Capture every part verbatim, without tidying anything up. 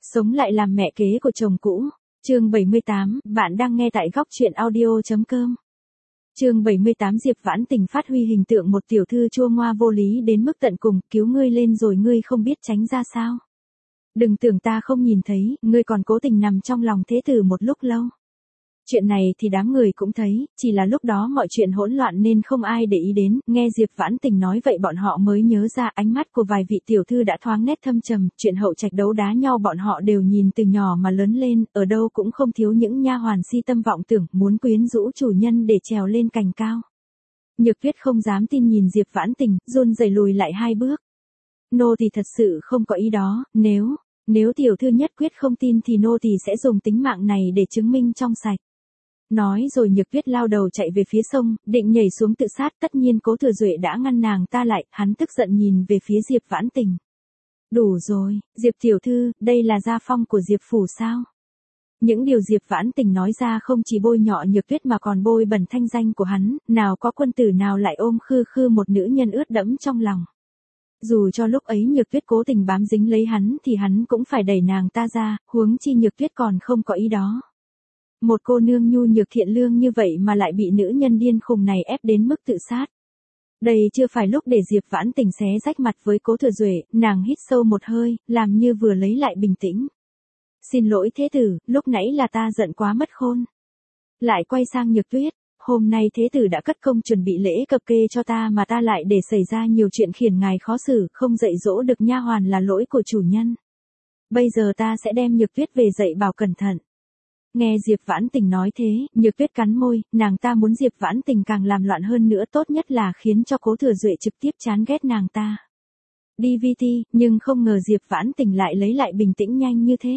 Sống lại làm mẹ kế của chồng cũ. Chương bảy mươi tám, bạn đang nghe tại góc truyện audio.com. Chương bảy mươi tám Diệp Vãn Tình phát huy hình tượng một tiểu thư chua ngoa vô lý đến mức tận cùng, cứu ngươi lên rồi ngươi không biết tránh ra sao. Đừng tưởng ta không nhìn thấy, ngươi còn cố tình nằm trong lòng thế tử một lúc lâu. Chuyện này thì đám người cũng thấy, chỉ là lúc đó mọi chuyện hỗn loạn nên không ai để ý đến, nghe Diệp Vãn Tình nói vậy bọn họ mới nhớ ra ánh mắt của vài vị tiểu thư đã thoáng nét thâm trầm, chuyện hậu trạch đấu đá nhau bọn họ đều nhìn từ nhỏ mà lớn lên, ở đâu cũng không thiếu những nha hoàn si tâm vọng tưởng, muốn quyến rũ chủ nhân để trèo lên cành cao. Nhược Tuyết không dám tin nhìn Diệp Vãn Tình, run rẩy lùi lại hai bước. Nô thì thật sự không có ý đó, nếu, nếu tiểu thư nhất quyết không tin thì nô thì sẽ dùng tính mạng này để chứng minh trong sạch. Nói rồi Nhược Tuyết lao đầu chạy về phía sông, định nhảy xuống tự sát, tất nhiên Cố Thừa Duệ đã ngăn nàng ta lại, hắn tức giận nhìn về phía Diệp Vãn Tình. Đủ rồi, Diệp tiểu thư, đây là gia phong của Diệp phủ sao? Những điều Diệp Vãn Tình nói ra không chỉ bôi nhọ Nhược Tuyết mà còn bôi bẩn thanh danh của hắn, nào có quân tử nào lại ôm khư khư một nữ nhân ướt đẫm trong lòng. Dù cho lúc ấy Nhược Tuyết cố tình bám dính lấy hắn thì hắn cũng phải đẩy nàng ta ra, huống chi Nhược Tuyết còn không có ý đó. Một cô nương nhu nhược thiện lương như vậy mà lại bị nữ nhân điên khùng này ép đến mức tự sát. Đây chưa phải lúc để Diệp Vãn Tình xé rách mặt với Cố Thừa Duệ, nàng hít sâu một hơi, làm như vừa lấy lại bình tĩnh. Xin lỗi thế tử, lúc nãy là ta giận quá mất khôn. Lại quay sang Nhược Tuyết, hôm nay thế tử đã cất công chuẩn bị lễ cập kê cho ta mà ta lại để xảy ra nhiều chuyện khiến ngài khó xử, không dạy dỗ được nha hoàn là lỗi của chủ nhân. Bây giờ ta sẽ đem Nhược Tuyết về dạy bảo cẩn thận. Nghe Diệp Vãn Tình nói thế, Nhược Tuyết cắn môi, nàng ta muốn Diệp Vãn Tình càng làm loạn hơn nữa, tốt nhất là khiến cho Cố Thừa Duệ trực tiếp chán ghét nàng ta. đê vê tê, nhưng không ngờ Diệp Vãn Tình lại lấy lại bình tĩnh nhanh như thế.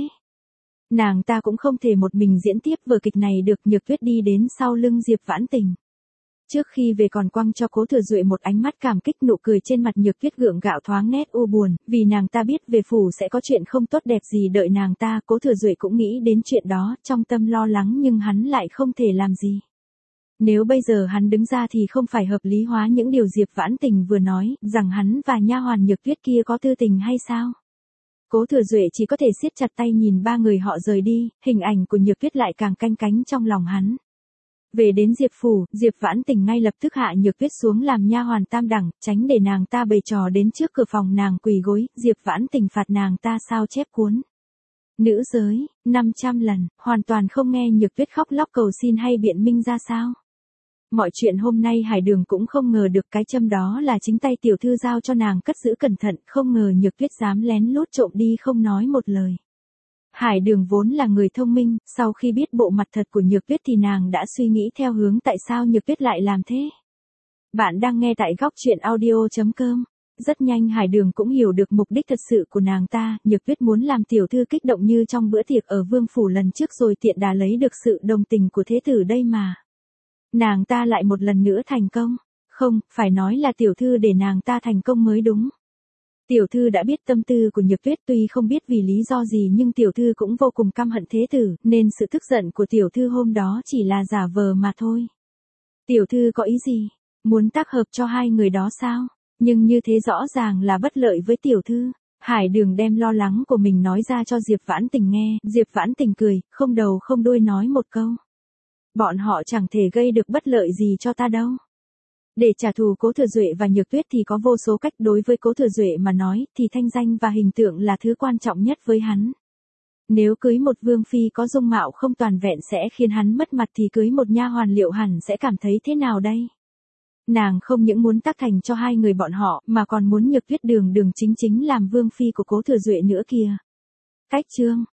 Nàng ta cũng không thể một mình diễn tiếp vở kịch này được. Nhược Tuyết đi đến sau lưng Diệp Vãn Tình. Trước khi về còn quăng cho Cố Thừa Duệ một ánh mắt cảm kích, nụ cười trên mặt Nhược Tuyết gượng gạo thoáng nét u buồn, vì nàng ta biết về phủ sẽ có chuyện không tốt đẹp gì đợi nàng ta. Cố Thừa Duệ cũng nghĩ đến chuyện đó, trong tâm lo lắng nhưng hắn lại không thể làm gì. Nếu bây giờ hắn đứng ra thì không phải hợp lý hóa những điều Diệp Vãn Tình vừa nói, rằng hắn và nha hoàn Nhược Tuyết kia có tư tình hay sao? Cố Thừa Duệ chỉ có thể siết chặt tay nhìn ba người họ rời đi, hình ảnh của Nhược Tuyết lại càng canh cánh trong lòng hắn. Về đến Diệp phủ, Diệp Vãn Tình ngay lập tức hạ Nhược Tuyết xuống làm nha hoàn tam đẳng, tránh để nàng ta bày trò đến trước cửa phòng nàng quỳ gối. Diệp Vãn Tình phạt nàng ta sao chép cuốn nữ giới năm trăm lần, hoàn toàn không nghe Nhược Tuyết khóc lóc cầu xin hay biện minh ra sao. Mọi chuyện hôm nay Hải Đường cũng không ngờ được, cái châm đó là chính tay tiểu thư giao cho nàng cất giữ cẩn thận, không ngờ Nhược Tuyết dám lén lút trộm đi không nói một lời. Hải Đường vốn là người thông minh, sau khi biết bộ mặt thật của Nhược Tuyết thì nàng đã suy nghĩ theo hướng tại sao Nhược Tuyết lại làm thế. Bạn đang nghe tại góc truyện audio.com. Rất nhanh Hải Đường cũng hiểu được mục đích thật sự của nàng ta, Nhược Tuyết muốn làm tiểu thư kích động như trong bữa tiệc ở Vương phủ lần trước rồi tiện đà lấy được sự đồng tình của thế tử đây mà. Nàng ta lại một lần nữa thành công. Không, phải nói là tiểu thư để nàng ta thành công mới đúng. Tiểu thư đã biết tâm tư của Nhược Tuyết, tuy không biết vì lý do gì nhưng tiểu thư cũng vô cùng căm hận thế tử, nên sự tức giận của tiểu thư hôm đó chỉ là giả vờ mà thôi. Tiểu thư có ý gì? Muốn tác hợp cho hai người đó sao? Nhưng như thế rõ ràng là bất lợi với tiểu thư. Hải Đường đem lo lắng của mình nói ra cho Diệp Vãn Tình nghe, Diệp Vãn Tình cười, không đầu không đuôi nói một câu. Bọn họ chẳng thể gây được bất lợi gì cho ta đâu. Để trả thù Cố Thừa Duệ và Nhược Tuyết thì có vô số cách, đối với Cố Thừa Duệ mà nói thì thanh danh và hình tượng là thứ quan trọng nhất với hắn. Nếu cưới một vương phi có dung mạo không toàn vẹn sẽ khiến hắn mất mặt thì cưới một nha hoàn liệu hẳn sẽ cảm thấy thế nào đây? Nàng không những muốn tác thành cho hai người bọn họ mà còn muốn Nhược Tuyết đường đường chính chính làm vương phi của Cố Thừa Duệ nữa kìa. Cách chương